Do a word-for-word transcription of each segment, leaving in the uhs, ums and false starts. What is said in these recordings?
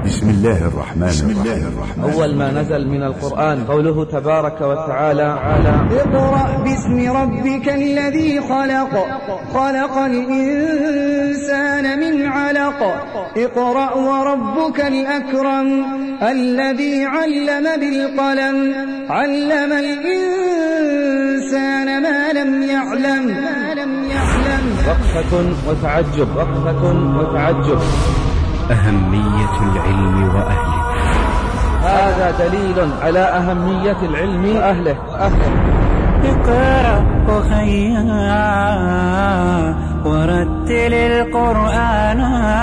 بسم الله الرحمن الرحيم. أول ما نزل من القرآن قوله تبارك وتعالى على اقرأ باسم ربك الذي خلق خلق الإنسان من علق اقرأ وربك الأكرم الذي علم بالقلم علم الإنسان ما لم يعلم ما لم يعلم. وقفة وتعجب وقفة وتعجب. أهمية العلم وأهله. هذا دليل على أهمية العلم وأهله. أهله. اقرأ أخيا ورتل القرآن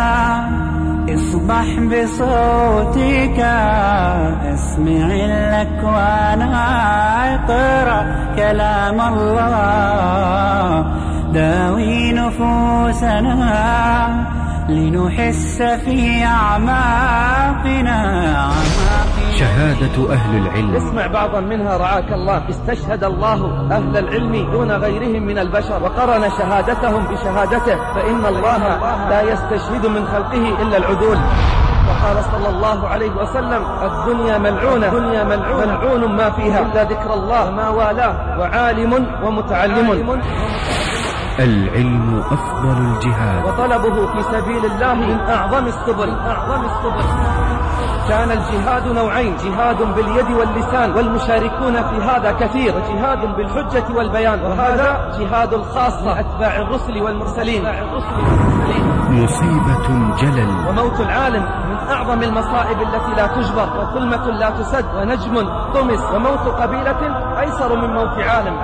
اصبح بصوتك اسمع الأكوان اقرأ كلام الله داوي نفوسنا لنحس في أعماقنا. شهادة أهل العلم. اسمع بعضا منها رعاك الله. استشهد الله أهل العلم دون غيرهم من البشر وقرن شهادتهم بشهادته، فإن الله لا يستشهد من خلقه إلا العدول. وقال صلى الله عليه وسلم الدنيا ملعونة دنيا ملعونة ملعون ما فيها إلا ذكر الله ما والاه وعالم ومتعلم. العلم أفضل الجهاد وطلبه في سبيل الله من أعظم السبل أعظم السبل. كان الجهاد نوعين، جهاد باليد واللسان، والمشاركون في هذا كثير، وجهاد بالحجة والبيان، وهذا جهاد الخاصة أتباع الرسل والمرسلين. مصيبة جلل. وموت العالم من أعظم المصائب التي لا تجبر، وكلمة لا تسد، ونجم طمس، وموت قبيلة أيسر من موت عالم.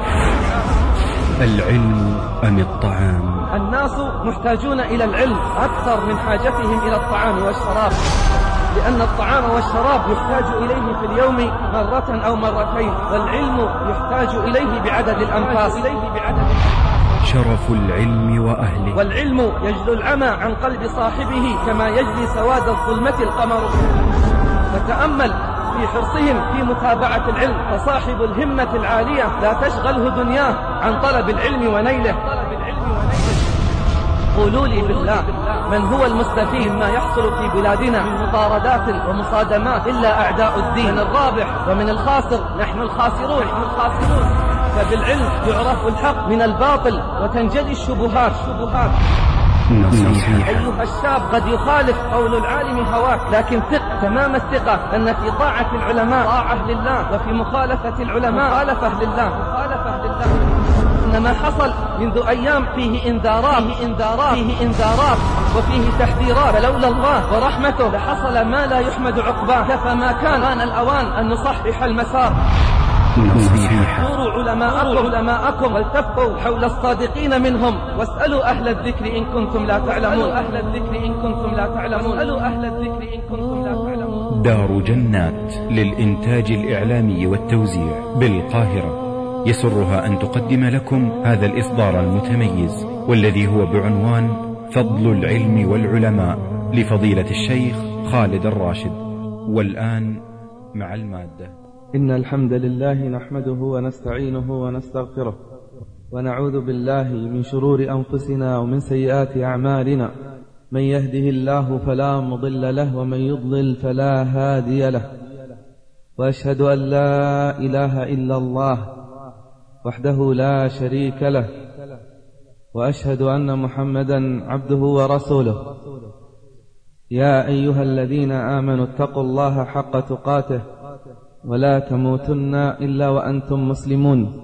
العلم أم الطعام؟ الناس محتاجون إلى العلم أكثر من حاجتهم إلى الطعام والشراب، لأن الطعام والشراب يحتاج إليه في اليوم مرة أو مرتين، والعلم يحتاج إليه بعدد الأنفاس. شرف العلم وأهله. والعلم يجلو العمى عن قلب صاحبه كما يجلي سواد الظلمة القمر. فتأمل في حرصهم في متابعة العلم، فصاحب الهمة العالية لا تشغله دنياه عن طلب العلم ونيله. قولوا لي بالله، من هو المستفيد ما يحصل في بلادنا من مطاردات ومصادمات إلا أعداء الدين؟ من الرابح ومن الخاسر؟ نحن الخاسرون. نحن الخاسرون. فبالعلم يعرف الحق من الباطل وتنجلي الشبهات. شبهات. نصيحة. أيها الشاب، قد يخالف قول العالم هواك، لكن ثق تمام الثقة أن في طاعة العلماء طاعة لله، وفي مخالفة العلماء مخالفة لله. مخالفة لله. إنما حصل منذ أيام فيه إنذارات فيه إنذارات فيه إنذارات وفيه تحذيرات، فلولا الله ورحمته لحصل ما لا يحمد عقباه. كفى ما كان آن الأوان أن نصحح المسار. نصيحة. زوروا علماءكم علماءكم والتفقوا حول الصادقين منهم، واسألوا أهل الذكر إن كنتم لا تعلمون. أهل الذكر إن كنتم لا تعلمون. اسألوا أهل الذكر إن كنتم لا تعلمون. دار جنات للإنتاج الإعلامي والتوزيع بالقاهرة يسرها أن تقدم لكم هذا الإصدار المتميز، والذي هو بعنوان فضل العلم والعلماء لفضيلة الشيخ خالد الراشد. والآن مع المادة. إن الحمد لله نحمده ونستعينه ونستغفره، ونعوذ بالله من شرور أنفسنا ومن سيئات أعمالنا. من يهده الله فلا مضل له، ومن يضلل فلا هادي له. وأشهد أن لا إله إلا الله وحده لا شريك له، وأشهد أن محمدا عبده ورسوله. يا أيها الذين آمنوا اتقوا الله حق تقاته ولا تموتن إلا وأنتم مسلمون.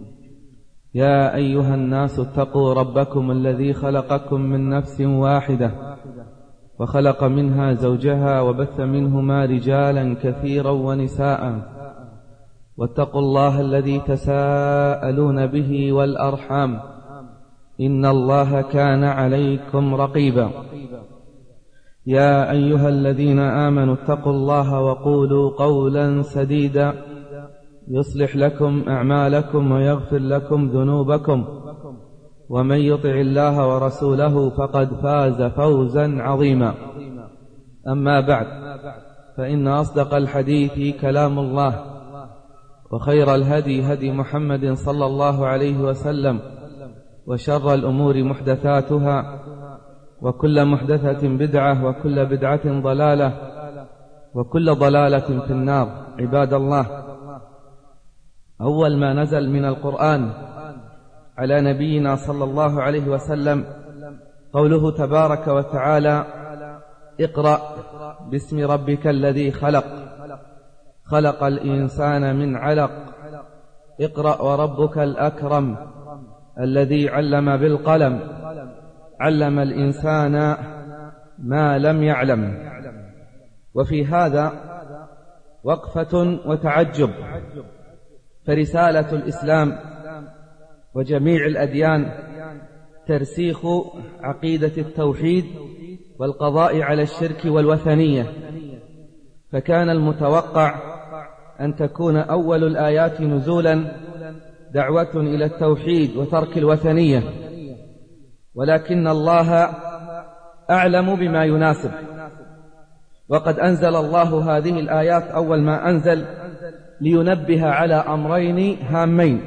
يا أيها الناس اتقوا ربكم الذي خلقكم من نفس واحدة وخلق منها زوجها وبث منهما رجالا كثيرا ونساء، واتقوا الله الذي تساءلون به والأرحام إن الله كان عليكم رقيبا. يا أيها الذين آمنوا اتقوا الله وقولوا قولا سديدا يصلح لكم أعمالكم ويغفر لكم ذنوبكم، ومن يطع الله ورسوله فقد فاز فوزا عظيما. أما بعد، فإن أصدق الحديث كلام الله، وخير الهدي هدي محمد صلى الله عليه وسلم، وشر الأمور محدثاتها، وكل محدثة بدعة، وكل بدعة ضلالة، وكل ضلالة في النار. عباد الله، أول ما نزل من القرآن على نبينا صلى الله عليه وسلم قوله تبارك وتعالى: اقرأ باسم ربك الذي خلق خلق الإنسان من علق اقرأ وربك الأكرم الذي علم بالقلم علم الإنسان ما لم يعلم. وفي هذا وقفة وتعجب، فرسالة الإسلام وجميع الأديان ترسيخ عقيدة التوحيد والقضاء على الشرك والوثنية، فكان المتوقع أن تكون أول الآيات نزولا دعوة إلى التوحيد وترك الوثنية، ولكن الله أعلم بما يناسب، وقد أنزل الله هذه الآيات أول ما أنزل لينبه على أمرين هامين.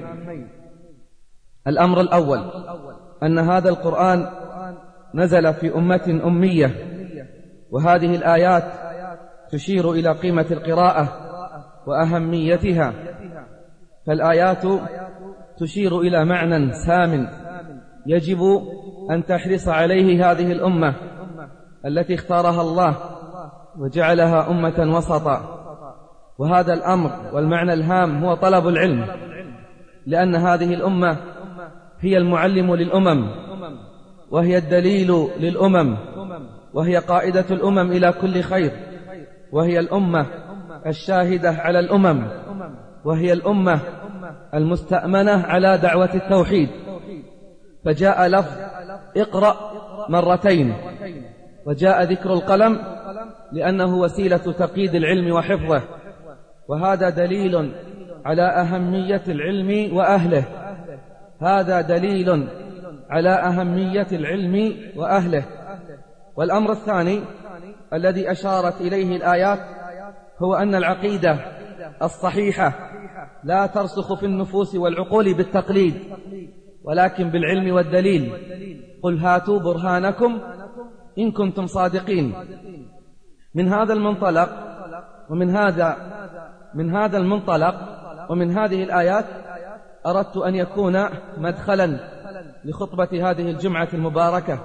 الأمر الأول أن هذا القرآن نزل في أمة أمية، وهذه الآيات تشير إلى قيمة القراءة وأهميتها، فالآيات تشير إلى معنى سام يجب أن تحرص عليه هذه الأمة التي اختارها الله وجعلها أمة وسطا. وهذا الأمر والمعنى الهام هو طلب العلم، لأن هذه الأمة هي المعلم للأمم، وهي الدليل للأمم، وهي قائدة الأمم إلى كل خير، وهي الأمة الشاهدة على الأمم، وهي الأمة المستأمنة على دعوة التوحيد. فجاء لفظ اقرأ مرتين، وجاء ذكر القلم لأنه وسيلة تقييد العلم وحفظه، وهذا دليل على أهمية العلم وأهله هذا دليل على أهمية العلم وأهله. والأمر الثاني الذي أشارت إليه الآيات هو أن العقيدة الصحيحة لا ترسخ في النفوس والعقول بالتقليد، ولكن بالعلم والدليل. قل هاتوا برهانكم إن كنتم صادقين. من هذا المنطلق ومن هذا من هذا المنطلق ومن هذه الآيات أردت أن يكون مدخلا لخطبة هذه الجمعة المباركة.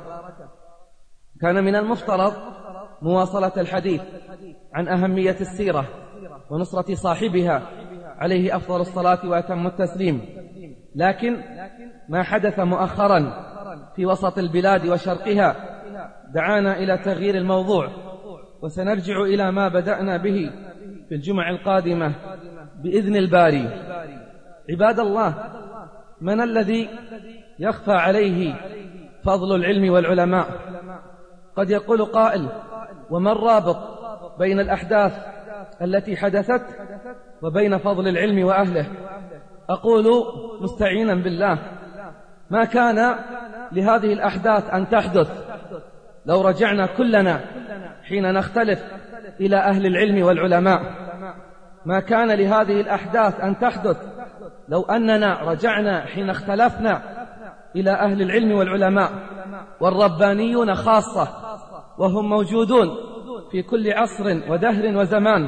كان من المفترض مواصلة الحديث عن أهمية السيرة ونصرة صاحبها عليه أفضل الصلاة وأتم التسليم، لكن ما حدث مؤخرا في وسط البلاد وشرقها دعانا إلى تغيير الموضوع، وسنرجع إلى ما بدأنا به في الجمعة القادمة بإذن الباري. عباد الله، من الذي يخفى عليه فضل العلم والعلماء؟ قد يقول قائل: وما الرابط بين الأحداث التي حدثت وبين فضل العلم وأهله؟ أقول مستعينا بالله: ما كان لهذه الأحداث أن تحدث لو رجعنا كلنا حين نختلف إلى أهل العلم والعلماء. ما كان لهذه الأحداث أن تحدث لو أننا رجعنا حين اختلفنا إلى أهل العلم والعلماء، والربانيون خاصة، وهم موجودون في كل عصر ودهر وزمان.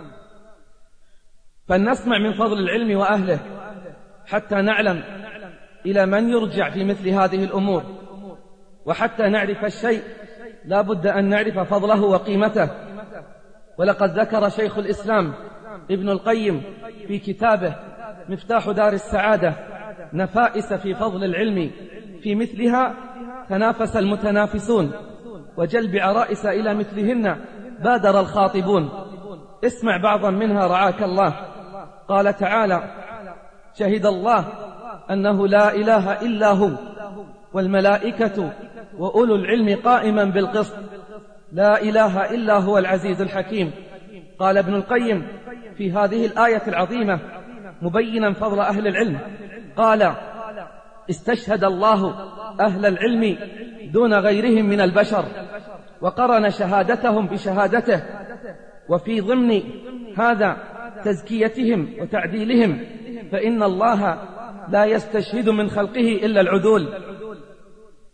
فلنسمع من فضل العلم وأهله حتى نعلم إلى من يرجع في مثل هذه الأمور، وحتى نعرف الشيء لا بد أن نعرف فضله وقيمته. ولقد ذكر شيخ الإسلام ابن القيم في كتابه مفتاح دار السعادة نفائس في فضل العلم، في مثلها تنافس المتنافسون، وجلب عرائس إلى مثلهن بادر الخاطبون. اسمع بعضا منها رعاك الله. قال تعالى: شهد الله أنه لا إله إلا هو والملائكة وأولو العلم قائما بالقسط لا إله إلا هو العزيز الحكيم. قال ابن القيم في هذه الآية العظيمة مبينا فضل أهل العلم، قال: استشهد الله أهل العلم دون غيرهم من البشر، وقرن شهادتهم بشهادته، وفي ضمن هذا تزكيتهم وتعديلهم، فإن الله لا يستشهد من خلقه إلا العدول.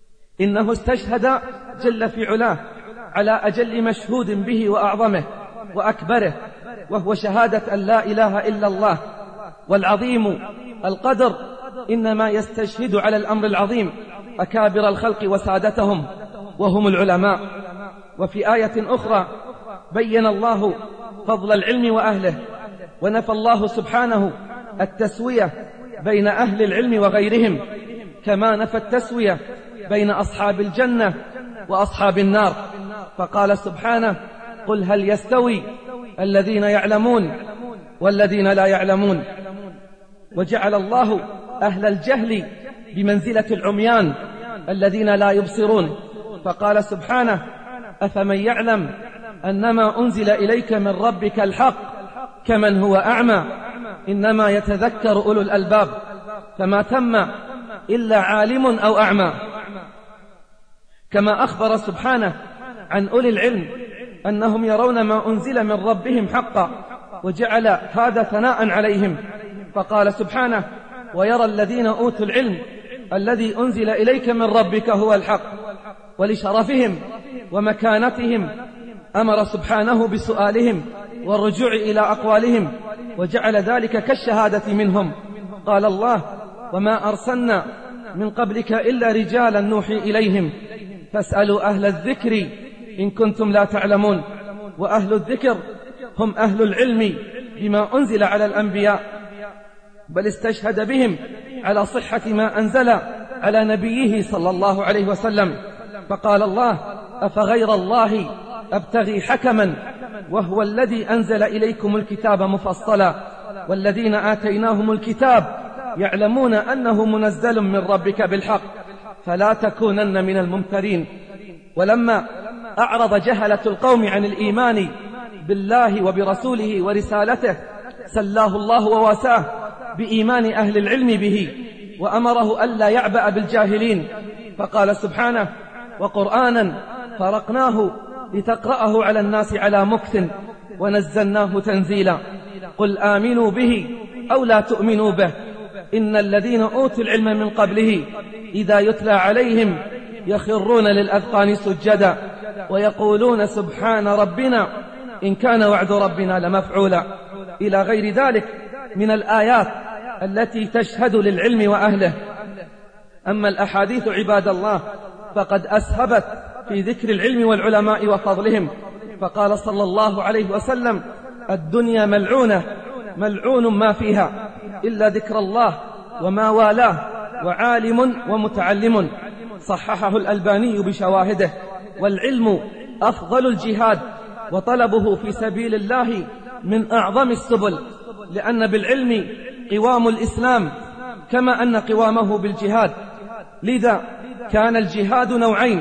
إنه استشهد جل في علاه على أجل مشهود به وأعظمه، وأكبره، وهو شهادة أن لا إله إلا الله. والعظيم القدر إنما يستشهد على الأمر العظيم أكابر الخلق وسادتهم وهم العلماء. وفي آية أخرى بين الله فضل العلم وأهله، ونفى الله سبحانه التسوية بين أهل العلم وغيرهم، كما نفى التسوية بين أصحاب الجنة وأصحاب النار، فقال سبحانه: قل هل يستوي الذين يعلمون والذين لا يعلمون. وجعل الله أهل الجهل بمنزلة العميان الذين لا يبصرون، فقال سبحانه: أفمن يعلم أنما أنزل إليك من ربك الحق كمن هو أعمى إنما يتذكر أولو الألباب، فما تم إلا عالم أو أعمى. كما أخبر سبحانه عن أولي العلم أنهم يرون ما أنزل من ربهم حقا، وجعل هذا ثناء عليهم، فقال سبحانه: ويرى الذين أوتوا العلم الذي أنزل إليك من ربك هو الحق. ولشرفهم ومكانتهم أمر سبحانه بسؤالهم والرجوع إلى أقوالهم، وجعل ذلك كالشهادة منهم. قال الله: وما أرسلنا من قبلك إلا رجالا نوحي إليهم فاسألوا أهل الذكر إن كنتم لا تعلمون. وأهل الذكر هم أهل العلم بما أنزل على الأنبياء، بل استشهد بهم على صحة ما أنزل على نبيه صلى الله عليه وسلم، فقال الله: أفغير الله أبتغي حكما وهو الذي أنزل إليكم الكتاب مفصلا والذين آتيناهم الكتاب يعلمون أنه منزل من ربك بالحق فلا تكونن من الممترين. ولما أعرض جهلة القوم عن الإيمان بالله وبرسوله ورسالته سلاه الله وواساه بإيمان أهل العلم به، وأمره ألا يعبأ بالجاهلين، فقال سبحانه: وقرآنا فرقناه لتقرأه على الناس على مكث ونزلناه تنزيلا. قل آمنوا به أو لا تؤمنوا به إن الذين أوتوا العلم من قبله إذا يتلى عليهم يخرون للأذقان سجدا ويقولون سبحان ربنا إن كان وعد ربنا لمفعولا، إلى غير ذلك من الآيات التي تشهد للعلم وأهله. أما الأحاديث عباد الله فقد أسهبت في ذكر العلم والعلماء وفضلهم، فقال صلى الله عليه وسلم: الدنيا ملعونة ملعون ما فيها إلا ذكر الله وما والاه وعالم ومتعلم. صححه الألباني بشواهده. والعلم أفضل الجهاد، وطلبه في سبيل الله من أعظم السبل، لأن بالعلم قوام الإسلام كما أن قوامه بالجهاد. لذا كان الجهاد نوعين: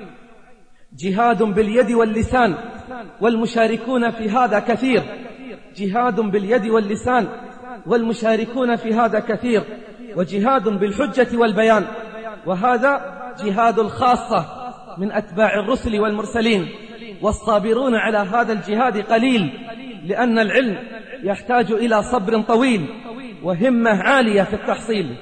جهاد باليد واللسان، والمشاركون في هذا كثير، جهاد باليد واللسان والمشاركون في هذا كثير، وجهاد بالحجة والبيان، وهذا جهاد الخاصة من أتباع الرسل والمرسلين، والصابرون على هذا الجهاد قليل، لأن العلم يحتاج إلى صبر طويل وهمة عالية في التحصيل،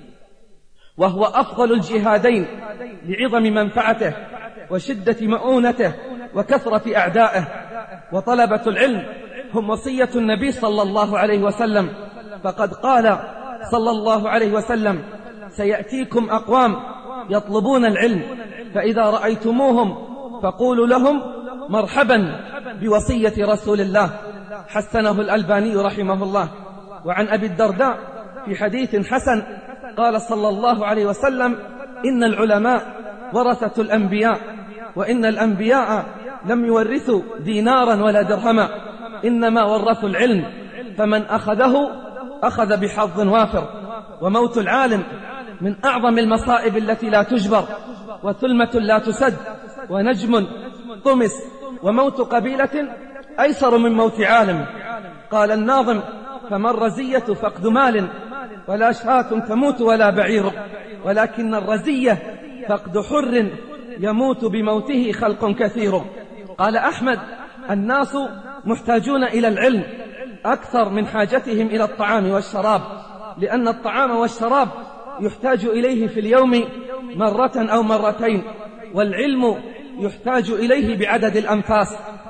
وهو أفضل الجهادين لعظم منفعته وشدة مؤونته وكثرة أعدائه. وطلبة العلم هم وصية النبي صلى الله عليه وسلم، فقد قال صلى الله عليه وسلم: سيأتيكم أقوام يطلبون العلم فإذا رأيتموهم فقولوا لهم مرحبا بوصية رسول الله. حسنه الألباني رحمه الله. وعن أبي الدرداء في حديث حسن قال صلى الله عليه وسلم: إن العلماء ورثة الأنبياء، وإن الأنبياء لم يورثوا دينارا ولا درهما، إنما ورثوا العلم، فمن أخذه أخذ بحظ وافر. وموت العالم من أعظم المصائب التي لا تجبر، وثلمة لا تسد، ونجم طمس، وموت قبيلة أيسر من موت عالم. قال الناظم: فما الرزية فقد مال ولا شاة تموت ولا بعير، ولكن الرزية فقد حر يموت بموته خلق كثير. قال أحمد: الناس محتاجون إلى العلم أكثر من حاجتهم إلى الطعام والشراب، لأن الطعام والشراب يحتاج إليه في اليوم مرة أو مرتين، والعلم يحتاج إليه بعدد الأنفاس.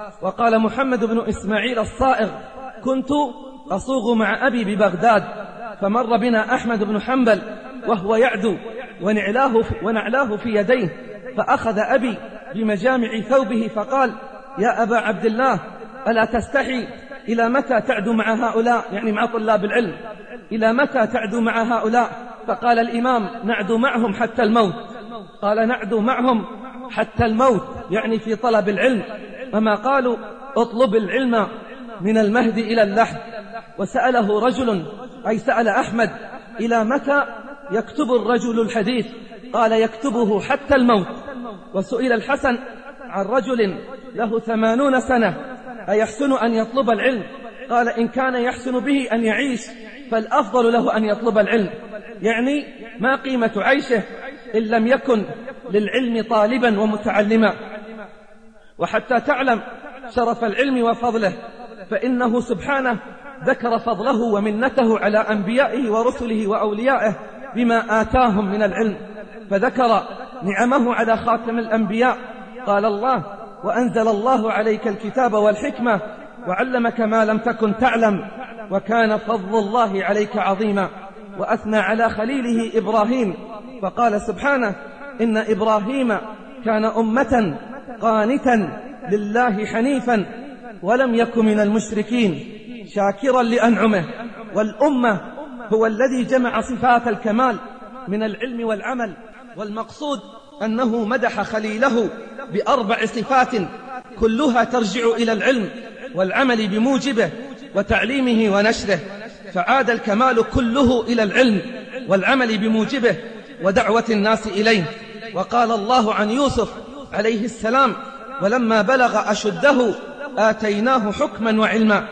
وقال محمد بن إسماعيل الصائغ: كنت أصوغ مع أبي ببغداد، فمر بنا أحمد بن حنبل وهو يعدو ونعلاه في, ونعلاه في يديه، فأخذ أبي بمجامع ثوبه فقال: يا أبا عبد الله، ألا تستحي؟ إلى متى تعدو مع هؤلاء؟ يعني مع طلاب العلم. إلى متى تعدو مع هؤلاء؟ فقال الإمام: نعدو معهم حتى الموت. قال: نعدو معهم حتى الموت، يعني في طلب العلم. أما قالوا: اطلب العلم من المهد إلى اللحد. وسأله رجل، أي سأل أحمد: إلى متى يكتب الرجل الحديث؟ قال: يكتبه حتى الموت. وسئل الحسن عن رجل له ثمانون سنة: أيحسن أن يطلب العلم؟ قال: إن كان يحسن به أن يعيش فالأفضل له أن يطلب العلم. يعني ما قيمة عيشه إن لم يكن للعلم طالبا ومتعلما. وحتى تعلم شرف العلم وفضله، فإنه سبحانه ذكر فضله ومنته على أنبيائه ورسله وأوليائه بما آتاهم من العلم، فذكر نعمه على خاتم الأنبياء. قال الله: وأنزل الله عليك الكتاب والحكمة وعلمك ما لم تكن تعلم وكان فضل الله عليك عظيما. وأثنى على خليله إبراهيم فقال سبحانه: إن إبراهيم كان أمة قانتا لله حنيفا ولم يكن من المشركين شاكرا لأنعمه. والأمة هو الذي جمع صفات الكمال من العلم والعمل، والمقصود أنه مدح خليله بأربع صفات كلها ترجع إلى العلم والعمل بموجبه وتعليمه ونشره، فعاد الكمال كله إلى العلم والعمل بموجبه ودعوة الناس إليه. وقال الله عن يوسف عليه السلام: ولما بلغ أشده آتيناه حكما وعلما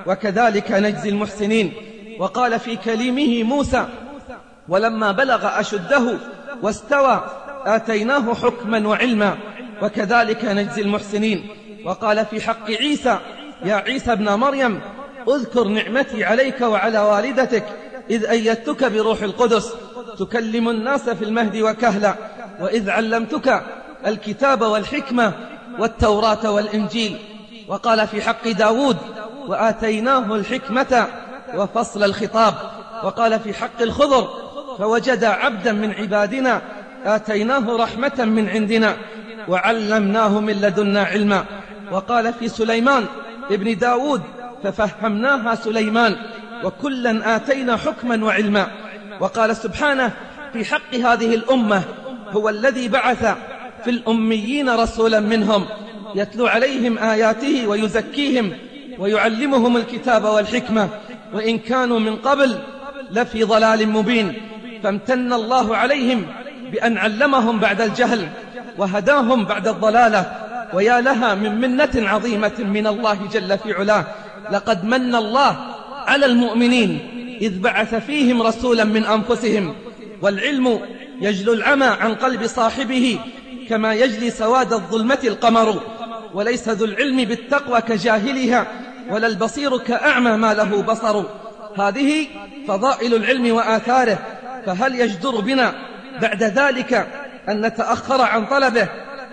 وكذلك نجزي المحسنين. وقال في كليمه موسى: ولما بلغ أشده واستوى آتيناه حكما وعلما وكذلك نجزي المحسنين. وقال في حق عيسى: يا عيسى ابن مريم، اذكر نعمتي عليك وعلى والدتك إذ أيدتك بروح القدس تكلم الناس في المهد وكهلا، وإذ علمتك الكتاب والحكمة والتوراة والإنجيل. وقال في حق داود: وآتيناه الحكمة وفصل الخطاب. وقال في حق الخضر: فوجد عبدا من عبادنا آتيناه رحمة من عندنا وعلمناه من لدنا علما. وقال في سليمان ابن داود: ففهمناها سليمان وكلا آتينا حكما وعلما. وقال سبحانه في حق هذه الأمة: هو الذي بعث في الأميين رسولا منهم يتلو عليهم آياته ويزكيهم ويعلمهم الكتاب والحكمة وإن كانوا من قبل لفي ضلال مبين. فامتن الله عليهم بأن علمهم بعد الجهل وهداهم بعد الضلالة، ويا لها من منة عظيمة من الله جل في علاه. لقد من الله على المؤمنين إذ بعث فيهم رسولا من أنفسهم. والعلم يجلو العمى عن قلب صاحبه كما يجلي سواد الظلمة القمر، وليس ذو العلم بالتقوى كجاهلها ولا البصير كأعمى ما له بصر. هذه فضائل العلم وآثاره، فهل يجدر بنا بعد ذلك أن نتأخر عن طلبه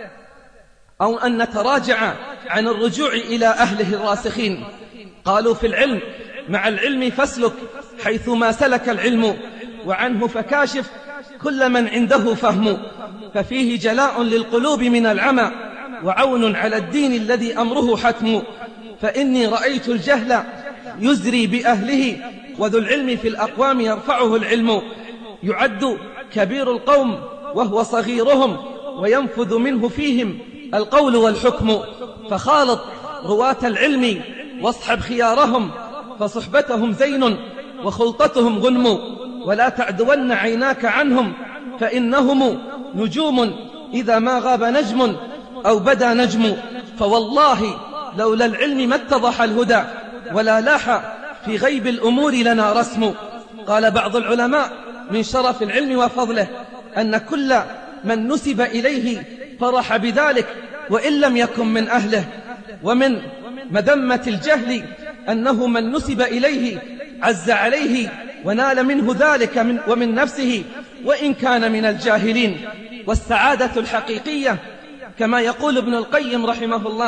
أو أن نتراجع عن الرجوع إلى أهله الراسخين؟ قالوا في العلم: مع العلم فاسلك حيث ما سلك العلم، وعنه فكاشف كل من عنده فهم، ففيه جلاء للقلوب من العمى وعون على الدين الذي أمره حتم. فإني رأيت الجهل يزري بأهله وذو العلم في الأقوام يرفعه العلم. يعد كبير القوم وهو صغيرهم وينفذ منه فيهم القول والحكم. فخالط رواة العلم واصحب خيارهم، فصحبتهم زين وخلطتهم غنم. ولا تعدون عيناك عنهم فإنهم نجوم إذا ما غاب نجم أو بدا نجم. فوالله لولا العلم ما اتضح الهدى ولا لاح في غيب الأمور لنا رسم. قال بعض العلماء: من شرف العلم وفضله أن كل من نسب إليه فرح بذلك وإن لم يكن من أهله. ومن مذمة الجهل أنه من نسب إليه عز عليه ونال منه ذلك من ومن نفسه وإن كان من الجاهلين. والسعادة الحقيقية كما يقول ابن القيم رحمه الله: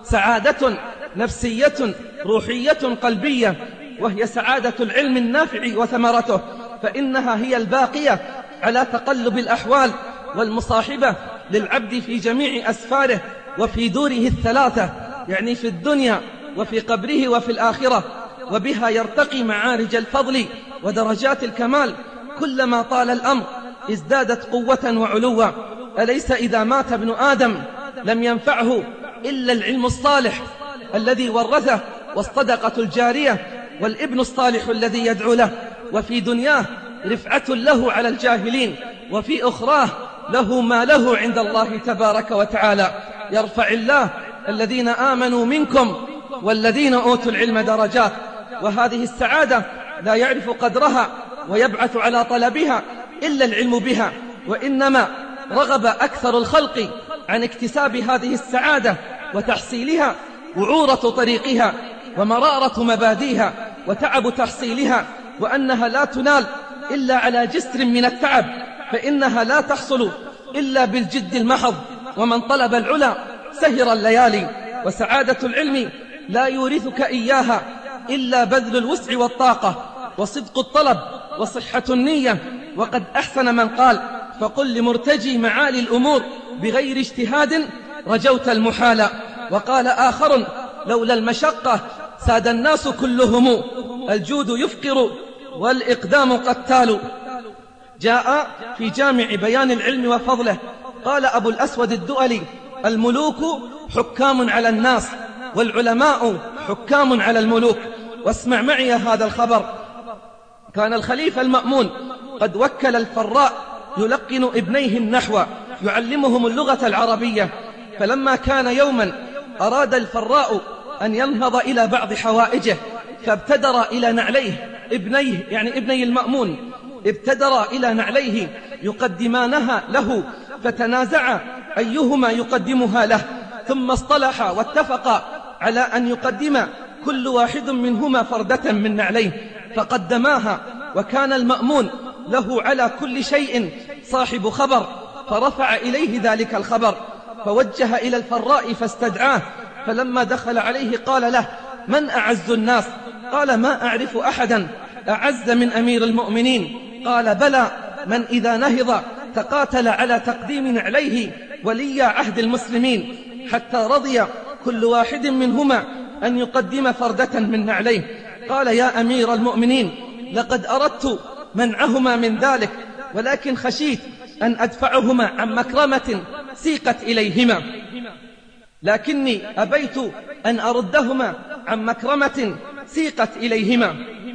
سعادة نفسية روحية قلبية، وهي سعادة العلم النافع وثمرته، فإنها هي الباقية على تقلب الأحوال والمصاحبة للعبد في جميع أسفاره وفي دوره الثلاثة، يعني في الدنيا وفي قبره وفي الآخرة، وبها يرتقي معارج الفضل ودرجات الكمال. كلما طال الأمر ازدادت قوة وعلوا. أليس إذا مات ابن آدم لم ينفعه إلا العلم الصالح الذي ورثه والصدقة الجارية والابن الصالح الذي يدعو له؟ وفي دنياه رفعة له على الجاهلين، وفي أخراه له ما له عند الله تبارك وتعالى. يرفع الله الذين آمنوا منكم والذين أوتوا العلم درجات. وهذه السعادة لا يعرف قدرها ويبعث على طلبها إلا العلم بها، وإنما رغب أكثر الخلق عن اكتساب هذه السعادة وتحصيلها وعورة طريقها ومرارة مباديها وتعب تحصيلها، وأنها لا تنال إلا على جسر من التعب، فإنها لا تحصل إلا بالجد المحض. ومن طلب العلا سهر الليالي. وسعادة العلم لا يورثك إياها إلا بذل الوسع والطاقة وصدق الطلب وصحة النية. وقد أحسن من قال: فقل لمرتجي معالي الأمور بغير اجتهاد رجوت المحال. وقال آخر: لولا المشقة ساد الناس كلهم، الجود يفقر والإقدام قتال. جاء في جامع بيان العلم وفضله قال أبو الأسود الدؤلي: الملوك حكام على الناس والعلماء حكام على الملوك. واسمع معي هذا الخبر. كان الخليفة المأمون قد وكل الفراء يلقن ابنيه النحو، يعلمهم اللغة العربية. فلما كان يوما أراد الفراء أن ينهض إلى بعض حوائجه، فابتدر إلى نعليه ابنيه، يعني ابني المأمون، ابتدر إلى نعليه يقدمانها له، فتنازع أيهما يقدمها له، ثم اصطلحا واتفقا على أن يقدم كل واحد منهما فردة من نعليه، فقدماها. وكان المأمون له على كل شيء صاحب خبر، فرفع إليه ذلك الخبر، فوجه إلى الفراء فاستدعاه. فلما دخل عليه قال له: من أعز الناس؟ قال: ما أعرف أحدا أعز من أمير المؤمنين. قال: بلى، من إذا نهض تقاتل على تقديم نعليه ولي عهد المسلمين، حتى رضي كل واحد منهما أن يقدم فردة من نعليه. قال: يا أمير المؤمنين، لقد أردت منعهما من ذلك، ولكن خشيت أن أدفعهما عن مكرمة سيقت إليهما، لكني أبيت أن أردهما عن مكرمة سيقت إليهما.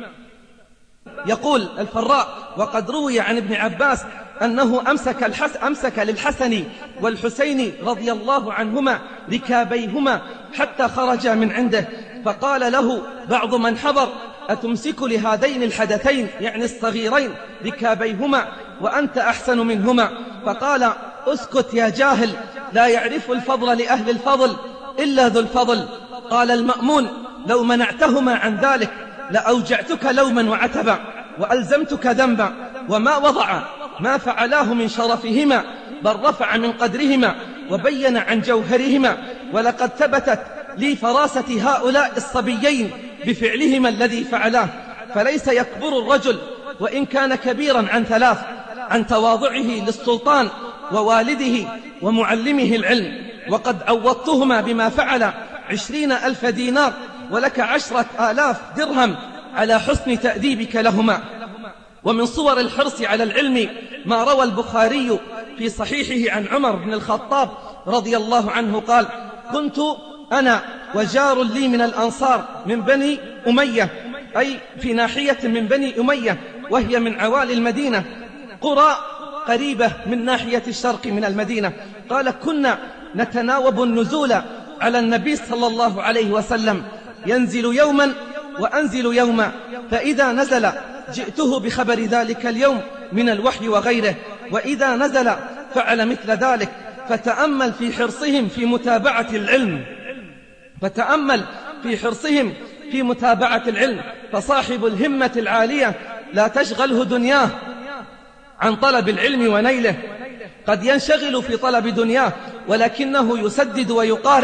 يقول الفراء: وقد روي عن ابن عباس أنه أمسك, الحس أمسك للحسن والحسين رضي الله عنهما ركابيهما حتى خرج من عنده، فقال له بعض من حضر: أتمسك لهذين الحدثين، يعني الصغيرين، ركابيهما وأنت أحسن منهما؟ فقال: اسكت يا جاهل، لا يعرف الفضل لأهل الفضل إلا ذو الفضل. قال المأمون: لو منعتهما عن ذلك لأوجعتك لوما وعتبا وألزمتك ذنبا، وما وضع ما فعلاه من شرفهما، بل رفع من قدرهما وبين عن جوهرهما. ولقد ثبتت لي فراسة هؤلاء الصبيين بفعلهما الذي فعلاه. فليس يكبر الرجل وإن كان كبيرا عن ثلاث: عن تواضعه للسلطان ووالده ومعلمه العلم. وقد عوضتهما بما فعل عشرين ألف دينار ولك عشرة آلاف درهم على حسن تأديبك لهما. ومن صور الحرص على العلم ما روى البخاري في صحيحه عن عمر بن الخطاب رضي الله عنه قال: كنت أنا وجار لي من الأنصار من بني أمية، أي في ناحية من بني أمية وهي من عوالي المدينة، قرى قريبة من ناحية الشرق من المدينة. قال: كنا نتناوب النزول على النبي صلى الله عليه وسلم، ينزل يوما وأنزل يوما، فإذا نزل جئته بخبر ذلك اليوم من الوحي وغيره، وإذا نزل فعل مثل ذلك. فتأمل في حرصهم في متابعة العلم فتأمل في حرصهم في متابعة العلم فصاحب الهمة العالية لا تشغله دنياه عن طلب العلم ونيله. قد ينشغل في طلب دنياه ولكنه يسدد ويقارب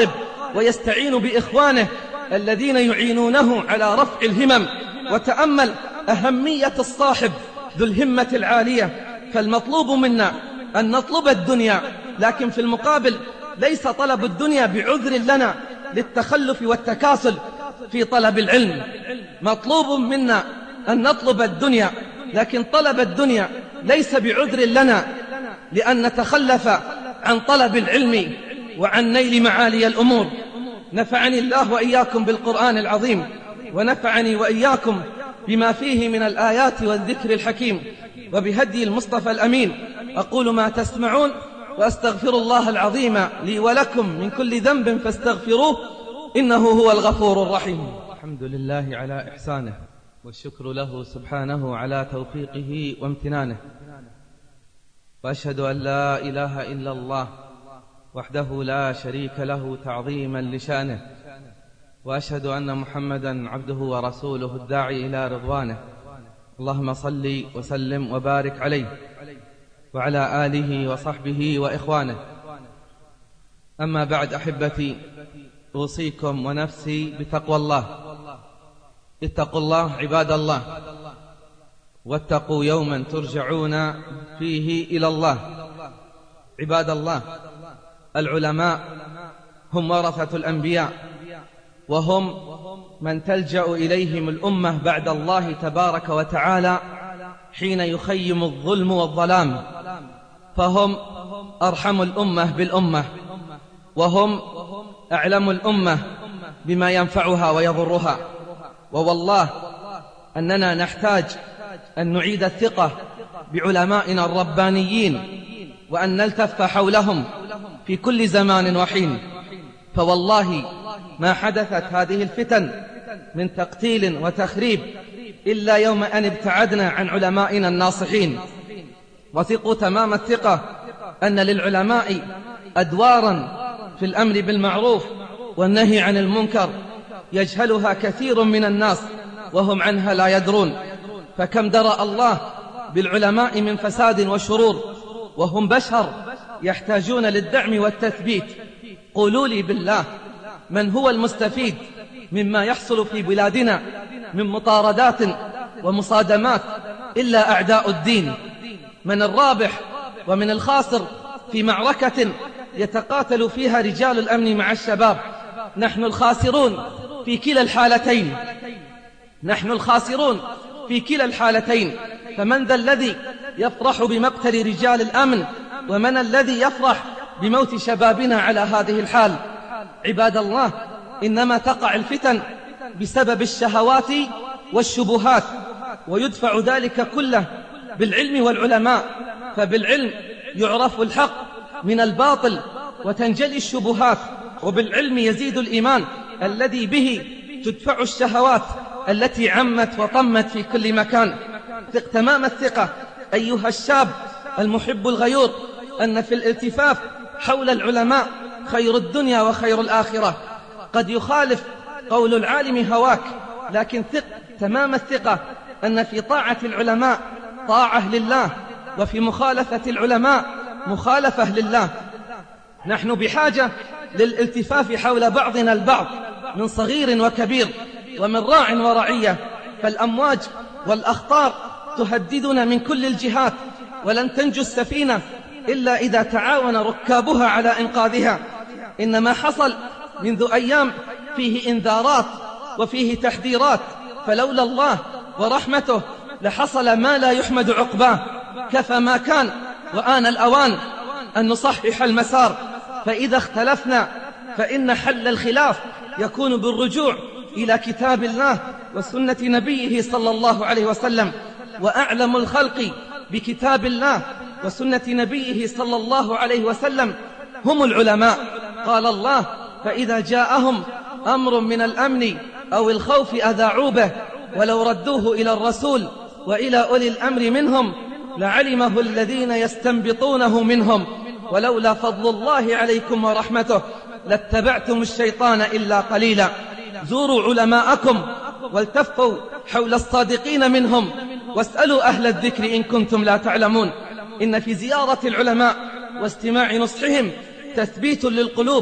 ويستعين بإخوانه الذين يعينونه على رفع الهمم. وتأمل أهمية الصاحب ذو الهمة العالية. فالمطلوب منا أن نطلب الدنيا، لكن في المقابل ليس طلب الدنيا بعذر لنا للتخلف والتكاسل في طلب العلم. مطلوب منا أن نطلب الدنيا، لكن طلب الدنيا ليس بعذر لنا لأن نتخلف عن طلب العلم وعن نيل معالي الأمور. نفعني الله وإياكم بالقرآن العظيم، ونفعني وإياكم بما فيه من الآيات والذكر الحكيم، وبهدي المصطفى الأمين. أقول ما تسمعون، وأستغفر الله العظيم لي ولكم من كل ذنب فاستغفروه إنه هو الغفور الرحيم. الحمد لله على إحسانه، والشكر له سبحانه على توفيقه وامتنانه، وأشهد أن لا إله إلا الله وحده لا شريك له تعظيما لشأنه، وأشهد أن محمدا عبده ورسوله الداعي إلى رضوانه. اللهم صل وسلم وبارك عليه وعلى آله وصحبه وإخوانه. أما بعد أحبتي، أوصيكم ونفسي بتقوى الله. اتقوا الله عباد الله، واتقوا يوما ترجعون فيه إلى الله. عباد الله، العلماء هم ورثة الأنبياء، وهم من تلجأ إليهم الأمة بعد الله تبارك وتعالى حين يخيم الظلم والظلام، فهم أرحم الأمة بالأمة، وهم أعلم الأمة بما ينفعها ويضرها. ووالله أننا نحتاج أن نعيد الثقة بعلمائنا الربانيين، وأن نلتف حولهم في كل زمان وحين. فوالله ما حدثت هذه الفتن من تقتيل وتخريب إلا يوم أن ابتعدنا عن علمائنا الناصحين. وثقوا تمام الثقة أن للعلماء أدوارا في الأمر بالمعروف والنهي عن المنكر يجهلها كثير من الناس وهم عنها لا يدرون. فكم درأ الله بالعلماء من فساد وشرور، وهم بشر يحتاجون للدعم والتثبيت. قولوا لي بالله، من هو المستفيد مما يحصل في بلادنا من مطاردات ومصادمات إلا أعداء الدين؟ من الرابح ومن الخاسر في معركة يتقاتل فيها رجال الأمن مع الشباب؟ نحن الخاسرون في كلا الحالتين، نحن الخاسرون في كلا الحالتين. فمن ذا الذي يفرح بمقتل رجال الأمن، ومن الذي يفرح بموت شبابنا على هذه الحال؟ عباد الله، إنما تقع الفتن بسبب الشهوات والشبهات، ويدفع ذلك كله بالعلم والعلماء. فبالعلم يعرف الحق من الباطل وتنجلي الشبهات، وبالعلم يزيد الإيمان الذي به تدفع الشهوات التي عمت وطمت في كل مكان. ثق تمام الثقة أيها الشاب المحب الغيور أن في الالتفاف حول العلماء خير الدنيا وخير الآخرة. قد يخالف قول العالم هواك، لكن ثق تمام الثقة أن في طاعة العلماء طاعة لله، وفي مخالفة العلماء مخالفة لله. نحن بحاجة للالتفاف حول بعضنا البعض من صغير وكبير، ومن راع ورعية. فالأمواج والأخطار تهددنا من كل الجهات، ولن تنجو السفينة إلا إذا تعاون ركابها على إنقاذها. إنما حصل منذ أيام فيه إنذارات وفيه تحذيرات، فلولا الله ورحمته لحصل ما لا يحمد عقباه. كفى ما كان، وآن الأوان أن نصحح المسار. فإذا اختلفنا فإن حل الخلاف يكون بالرجوع إلى كتاب الله وسنة نبيه صلى الله عليه وسلم. وأعلم الخلق بكتاب الله وسنة نبيه صلى الله عليه وسلم هم العلماء. قال الله: فإذا جاءهم أمر من الأمن أو الخوف أذاعوا به ولو ردوه إلى الرسول وإلى أولي الأمر منهم لعلمه الذين يستنبطونه منهم ولولا فضل الله عليكم ورحمته لاتبعتم الشيطان إلا قليلا. زوروا علماءكم والتفوا حول الصادقين منهم، واسألوا أهل الذكر إن كنتم لا تعلمون. إن في زيارة العلماء واستماع نصحهم تثبيت للقلوب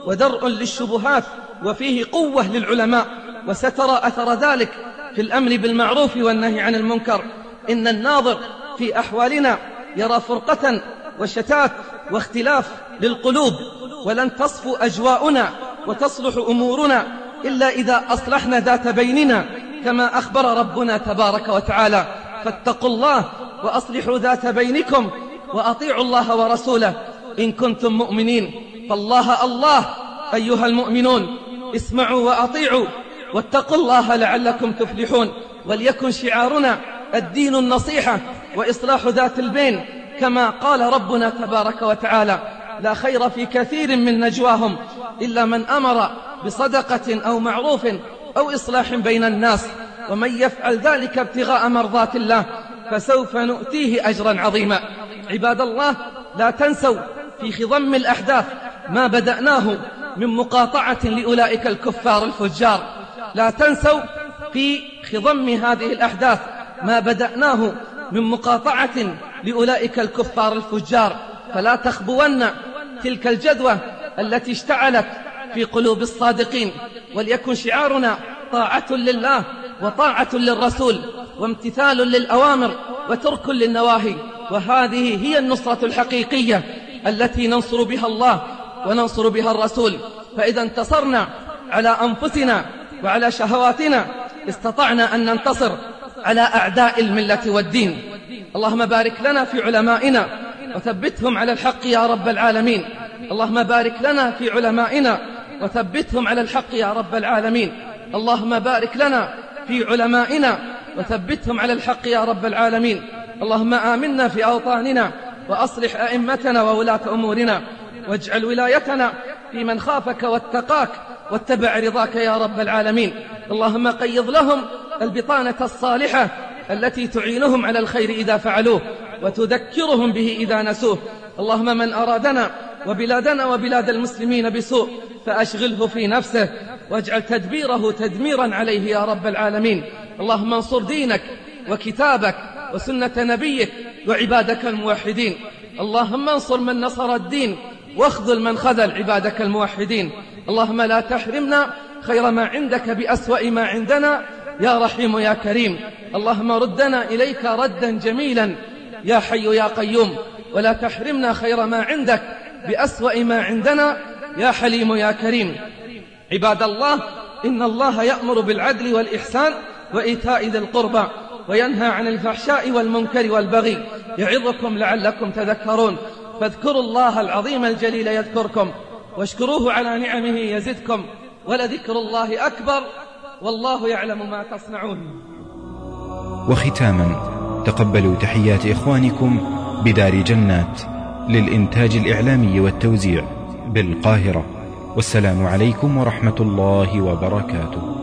ودرء للشبهات، وفيه قوة للعلماء، وسترى أثر ذلك في الأمر بالمعروف والنهي عن المنكر. إن الناظر في أحوالنا يرى فرقة وشتات واختلاف للقلوب، ولن تصفو أجواؤنا وتصلح أمورنا إلا إذا أصلحنا ذات بيننا، كما أخبر ربنا تبارك وتعالى: فاتقوا الله وأصلحوا ذات بينكم وأطيعوا الله ورسوله إن كنتم مؤمنين. فالله الله أيها المؤمنون، اسمعوا وأطيعوا واتقوا الله لعلكم تفلحون. وليكن شعارنا الدين النصيحة وإصلاح ذات البين، كما قال ربنا تبارك وتعالى: لا خير في كثير من نجواهم إلا من أمر بصدقة أو معروف أو إصلاح بين الناس، ومن يفعل ذلك ابتغاء مرضات الله فسوف نؤتيه أجرا عظيما. عباد الله، لا تنسوا في خضم الأحداث ما بدأناه من مقاطعة لأولئك الكفار الفجار. لا تنسوا في خضم هذه الأحداث ما بدأناه من مقاطعة لأولئك الكفار الفجار، فلا تخبون تلك الجدوى التي اشتعلت في قلوب الصادقين. وليكن شعارنا طاعة لله وطاعة للرسول وامتثال للأوامر وترك للنواهي، وهذه هي النصرة الحقيقية التي ننصر بها الله وننصر بها الرسول. فإذا انتصرنا على أنفسنا وعلى شهواتنا استطعنا أن ننتصر على أعداء الملة والدين. اللهم بارك لنا في علمائنا وثبتهم على الحق يا رب العالمين. اللهم بارك لنا في علمائنا وثبتهم على الحق يا رب العالمين. اللهم بارك لنا في علمائنا وثبتهم على الحق يا رب العالمين. اللهم آمنا في أوطاننا وأصلح أئمتنا وولاة أمورنا، واجعل ولايتنا في من خافك واتقاك واتبع رضاك يا رب العالمين. اللهم قيض لهم البطانة الصالحة التي تعينهم على الخير إذا فعلوه وتذكرهم به إذا نسوه. اللهم من أرادنا وبلادنا وبلاد المسلمين بسوء فأشغله في نفسه واجعل تدبيره تدميرا عليه يا رب العالمين. اللهم انصر دينك وكتابك وسنة نبيك وعبادك الموحدين. اللهم انصر من نصر الدين واخذل من خذل عبادك الموحدين. اللهم لا تحرمنا خير ما عندك بأسوأ ما عندنا يا رحيم يا كريم. اللهم ردنا إليك ردا جميلا يا حي يا قيوم، ولا تحرمنا خير ما عندك بأسوأ ما عندنا يا حليم يا كريم. عباد الله، إن الله يأمر بالعدل والإحسان وإيتاء ذي القربى وينهى عن الفحشاء والمنكر والبغي، يعظكم لعلكم تذكرون. فاذكروا الله العظيم الجليل يذكركم، واشكروه على نعمه يزدكم، ولذكر الله أكبر والله يعلم ما تصنعون. وختاما، تقبلوا تحيات إخوانكم بدار جنات للإنتاج الإعلامي والتوزيع بالقاهرة، والسلام عليكم ورحمة الله وبركاته.